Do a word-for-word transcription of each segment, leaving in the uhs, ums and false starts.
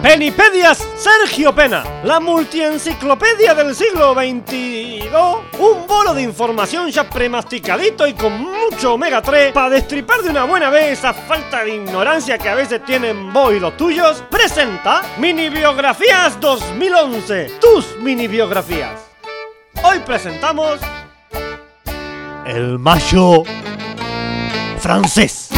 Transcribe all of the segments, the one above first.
Penipedias Sergio Pena, la multienciclopedia del siglo veintidós. Un bolo de información ya premasticadito y con mucho omega tres para destripar de una buena vez esa falta de ignorancia que a veces tienen vos y los tuyos. Presenta Mini Biografías dos mil once, tus mini biografías. Hoy presentamos el mayo francés.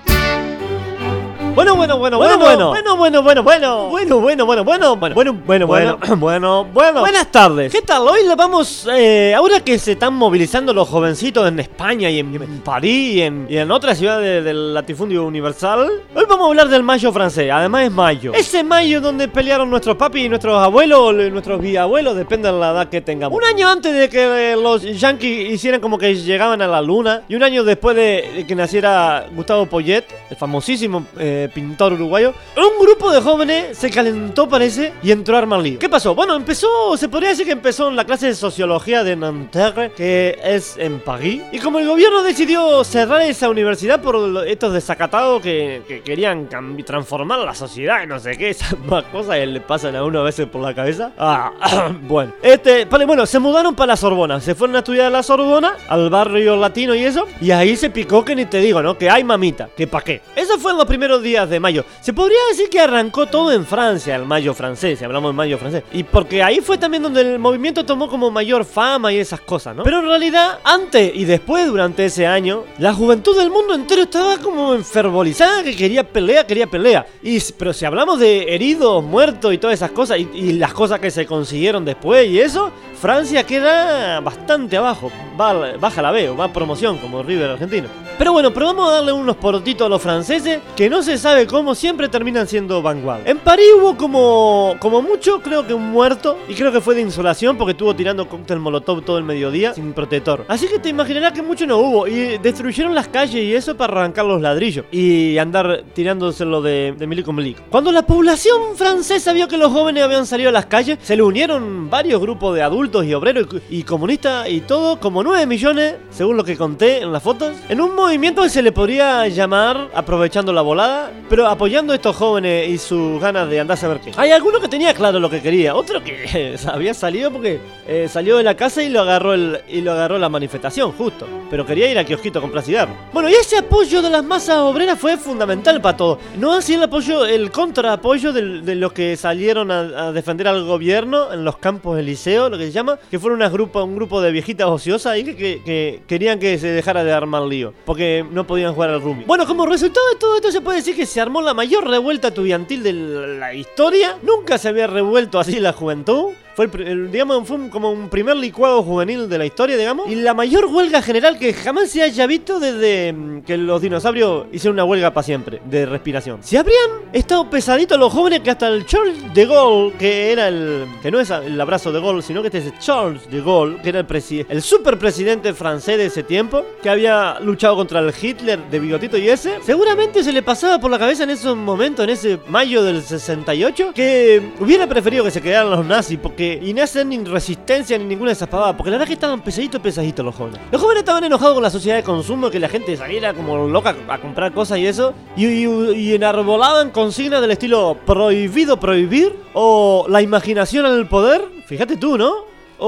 Bueno, bueno, bueno, bueno, bueno, bueno, bueno, bueno, bueno, bueno, bueno, bueno, bueno, bueno, bueno, bueno, bueno, bueno, bueno. Buenas tardes. ¿Qué tal? Hoy le vamos, eh, ahora que se están movilizando los jovencitos en España y en, en París y en, y en otras ciudades del latifundio universal, hoy vamos a hablar del mayo francés. Además es mayo. Ese mayo donde pelearon nuestros papis y nuestros abuelos, nuestros bisabuelos, depende de la edad que tengamos. Un año antes de que eh, los yanquis hicieran como que llegaban a la luna y un año después de que naciera Gustavo Poyet, el famosísimo eh, pintor uruguayo, un grupo de jóvenes se calentó, parece, y entró a armar lío. ¿Qué pasó? Bueno, empezó, se podría decir que empezó en la clase de sociología de Nanterre, que es en París, y como el gobierno decidió cerrar esa universidad por estos desacatados que, que querían transformar la sociedad y no sé qué, esas más cosas que le pasan a uno a veces por la cabeza. Ah, bueno. Este, vale, bueno, se mudaron para la Sorbona, se fueron a estudiar a la Sorbona, al barrio latino y eso, y ahí se picó que ni te digo, ¿no? Que hay mamita, que pa' qué. Esos fueron los primeros días de mayo. Se podría decir que arrancó todo en Francia, el mayo francés, si hablamos de mayo francés. Y porque ahí fue también donde el movimiento tomó como mayor fama y esas cosas, ¿no? Pero en realidad, antes y después, durante ese año, la juventud del mundo entero estaba como enfervorizada, que quería pelea, quería pelea. Y, pero si hablamos de heridos, muertos y todas esas cosas, y, y las cosas que se consiguieron después y eso, Francia queda bastante abajo. Va, baja la B, o va a promoción, como River argentino. Pero bueno, pero vamos a darle unos porotitos a los franceses, que no se sabe cómo siempre terminan siendo vanguardia. En París hubo como, como mucho, creo que un muerto, y creo que fue de insolación porque estuvo tirando cóctel molotov todo el mediodía sin protector. Así que te imaginarás que mucho no hubo, y destruyeron las calles y eso para arrancar los ladrillos y andar tirándoselo de, de milico en milico. Cuando la población francesa vio que los jóvenes habían salido a las calles, se le unieron varios grupos de adultos y obreros y, y comunistas y todo, como nueve millones, según lo que conté en las fotos, en un movimiento que se le podría llamar aprovechando la volada, pero apoyando a estos jóvenes y sus ganas de andar a saber qué. Hay alguno que tenía claro lo que quería, otro que eh, había salido porque eh, salió de la casa y lo agarró el y lo agarró la manifestación, justo. Pero quería ir a kiosquito a comprar cigarros. Bueno, y ese apoyo de las masas obreras fue fundamental para todo. No así el apoyo, el contraapoyo de, de los que salieron a, a defender al gobierno en los campos del liceo, lo que se llama, que fueron unas grupo, un grupo de viejitas ociosas ahí que, que, que querían que se dejara de armar lío, porque no podían jugar al rugby. Bueno, como resultado de todo esto se puede decir que se armó la mayor revuelta estudiantil de la historia. Nunca se había revuelto así la juventud. Fue, el, el, digamos, fue un, como un primer licuado juvenil de la historia, digamos. Y la mayor huelga general que jamás se haya visto desde um, que los dinosaurios hicieron una huelga para siempre, de respiración. Si habrían estado pesaditos los jóvenes que hasta el Charles de Gaulle, que era el... que no es el abrazo de Gaulle, sino que este es Charles de Gaulle, que era el, presi el superpresidente francés de ese tiempo, que había luchado contra el Hitler de bigotito y ese. Seguramente se le pasaba por la cabeza en esos momentos, en ese mayo del sesenta y ocho, que hubiera preferido que se quedaran los nazis, porque y no hacen ni resistencia ni ninguna de esas pavadas, porque la verdad es que estaban pesaditos, pesaditos los jóvenes. Los jóvenes estaban enojados con la sociedad de consumo, que la gente saliera como loca a comprar cosas y eso, y, y, y enarbolaban consignas del estilo prohibido prohibir, o la imaginación al poder, fíjate tú, ¿no?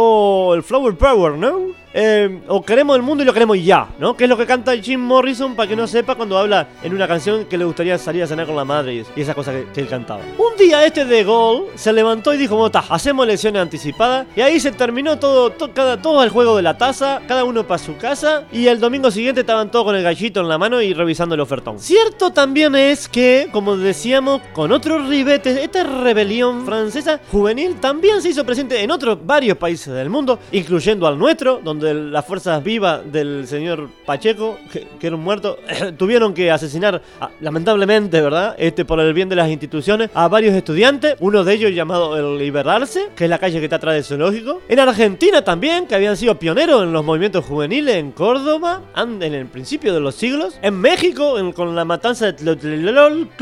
O el flower power, ¿no? Eh, o queremos el mundo y lo queremos ya, ¿no? Que es lo que canta Jim Morrison, para que no sepa, cuando habla en una canción que le gustaría salir a cenar con la madre y, y esas cosas que, que él cantaba. Un día este de Gaulle se levantó y dijo, bueno, ta, hacemos elecciones anticipadas. Y ahí se terminó todo, to, cada, todo el juego de la taza, cada uno para su casa. Y el domingo siguiente estaban todos con el gallito en la mano y revisando el ofertón. Cierto también es que, como decíamos, con otros ribetes, esta rebelión francesa juvenil también se hizo presente en otros varios países del mundo, incluyendo al nuestro, donde de las fuerzas vivas del señor Pacheco, que, que era un muerto, tuvieron que asesinar, a, lamentablemente, ¿verdad? Este, por el bien de las instituciones, a varios estudiantes, uno de ellos llamado el Liberarse, que es la calle que está atrás del zoológico. En Argentina también, que habían sido pioneros en los movimientos juveniles en Córdoba, en el principio de los siglos. En México, en, con la matanza de Tlatelolco,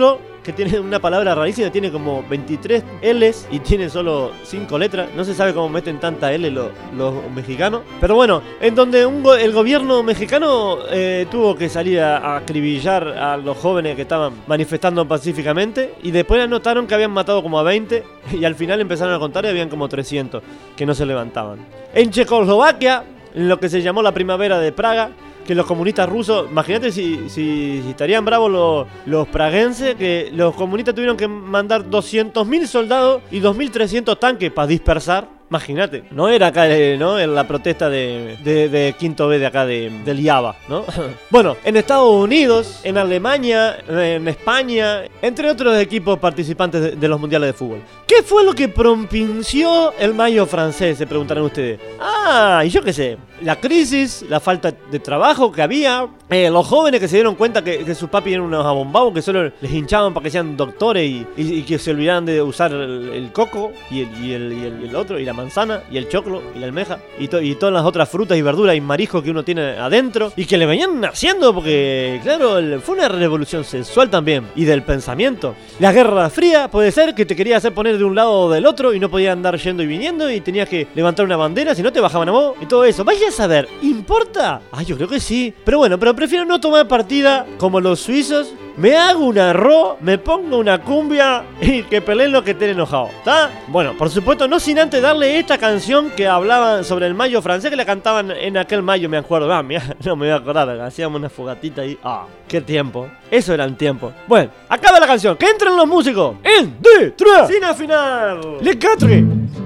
que tiene una palabra rarísima, tiene como veintitrés L's y tiene solo cinco letras. No se sabe cómo meten tanta L los, los mexicanos. Pero bueno, en donde un go el gobierno mexicano eh, tuvo que salir a, a acribillar a los jóvenes que estaban manifestando pacíficamente. Y después anotaron que habían matado como a veinte. Y al final empezaron a contar y habían como trescientos que no se levantaban. En Checoslovaquia, en lo que se llamó la primavera de Praga, que los comunistas rusos, imagínate si, si, si estarían bravos los, los praguenses, que los comunistas tuvieron que mandar doscientos mil soldados y dos mil trescientos tanques para dispersar. Imagínate, no era acá, ¿no? En la protesta de, de, de Quinto B de acá de, del IABA, ¿no? Bueno, en Estados Unidos, en Alemania, en España, entre otros equipos participantes de, de los mundiales de fútbol. ¿Qué fue lo que propinció el mayo francés? Se preguntarán ustedes. Ah, y yo qué sé. La crisis, la falta de trabajo que había, eh, los jóvenes que se dieron cuenta que, que sus papis eran unos abombados, que solo les hinchaban para que sean doctores y, y, y que se olvidaran de usar el, el coco y el, y, el, y, el, y el otro, y la manzana, y el choclo, y la almeja, y, to, y todas las otras frutas y verduras y mariscos que uno tiene adentro, y que le venían haciendo porque, claro, el, fue una revolución sexual también, y del pensamiento. La Guerra Fría puede ser que te quería hacer poner de un lado o del otro, y no podías andar yendo y viniendo, y tenías que levantar una bandera, si no te bajaban a vos, y todo eso. Vaya a saber, ¿importa? Ah, yo creo que sí. Pero bueno, pero prefiero no tomar partida como los suizos. Me hago un arroz, me pongo una cumbia y que peleen los que estén enojados, ¿está? Bueno, por supuesto, no sin antes darle esta canción que hablaban sobre el mayo francés, que la cantaban en aquel mayo, me acuerdo. Ah, mira, no me voy a acordar, hacíamos una fogatita ahí. Ah, qué tiempo. Eso era el tiempo. Bueno, acaba la canción, que entren los músicos. En, deux, tres, sin afinar. Les quatre.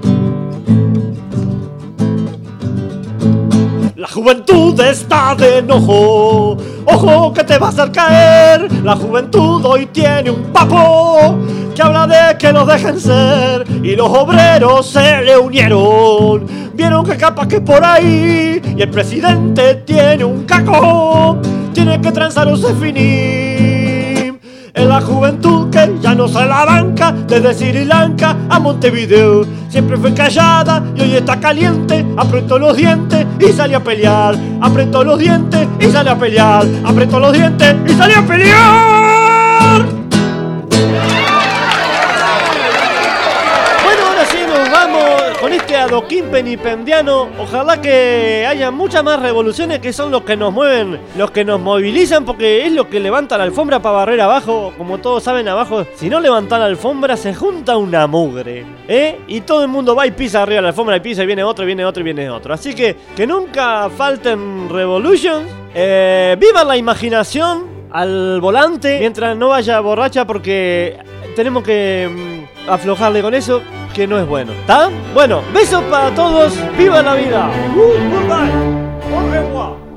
La juventud está de enojo, ojo que te vas a caer. La juventud hoy tiene un papo que habla de que los dejen ser. Y los obreros se le unieron, vieron que capaz que por ahí. Y el presidente tiene un caco, tiene que transar o se finir. En la juventud que ya no se la banca, desde Sri Lanka a Montevideo. Siempre fue callada y hoy está caliente. Apretó los dientes y salió a pelear. Apretó los dientes y salió a pelear. Apretó los dientes y salió a pelear. Bueno, ahora sí nos vamos con este adoquín penipendiano. Ojalá que haya muchas más revoluciones, que son los que nos mueven, los que nos movilizan, porque es lo que levanta la alfombra para barrer abajo. Como todos saben, abajo, si no levantan la alfombra, se junta una mugre, ¿eh? Y todo el mundo va y pisa arriba de la alfombra, y pisa, y viene otro, y viene otro, y viene otro. Así que, que nunca falten revolutions. Eh, ¡Viva la imaginación al volante! Mientras no vaya borracha, porque tenemos que mm, aflojarle con eso, que no es bueno, ¿está? Bueno, besos para todos, ¡viva la vida! Uh, goodbye, au revoir.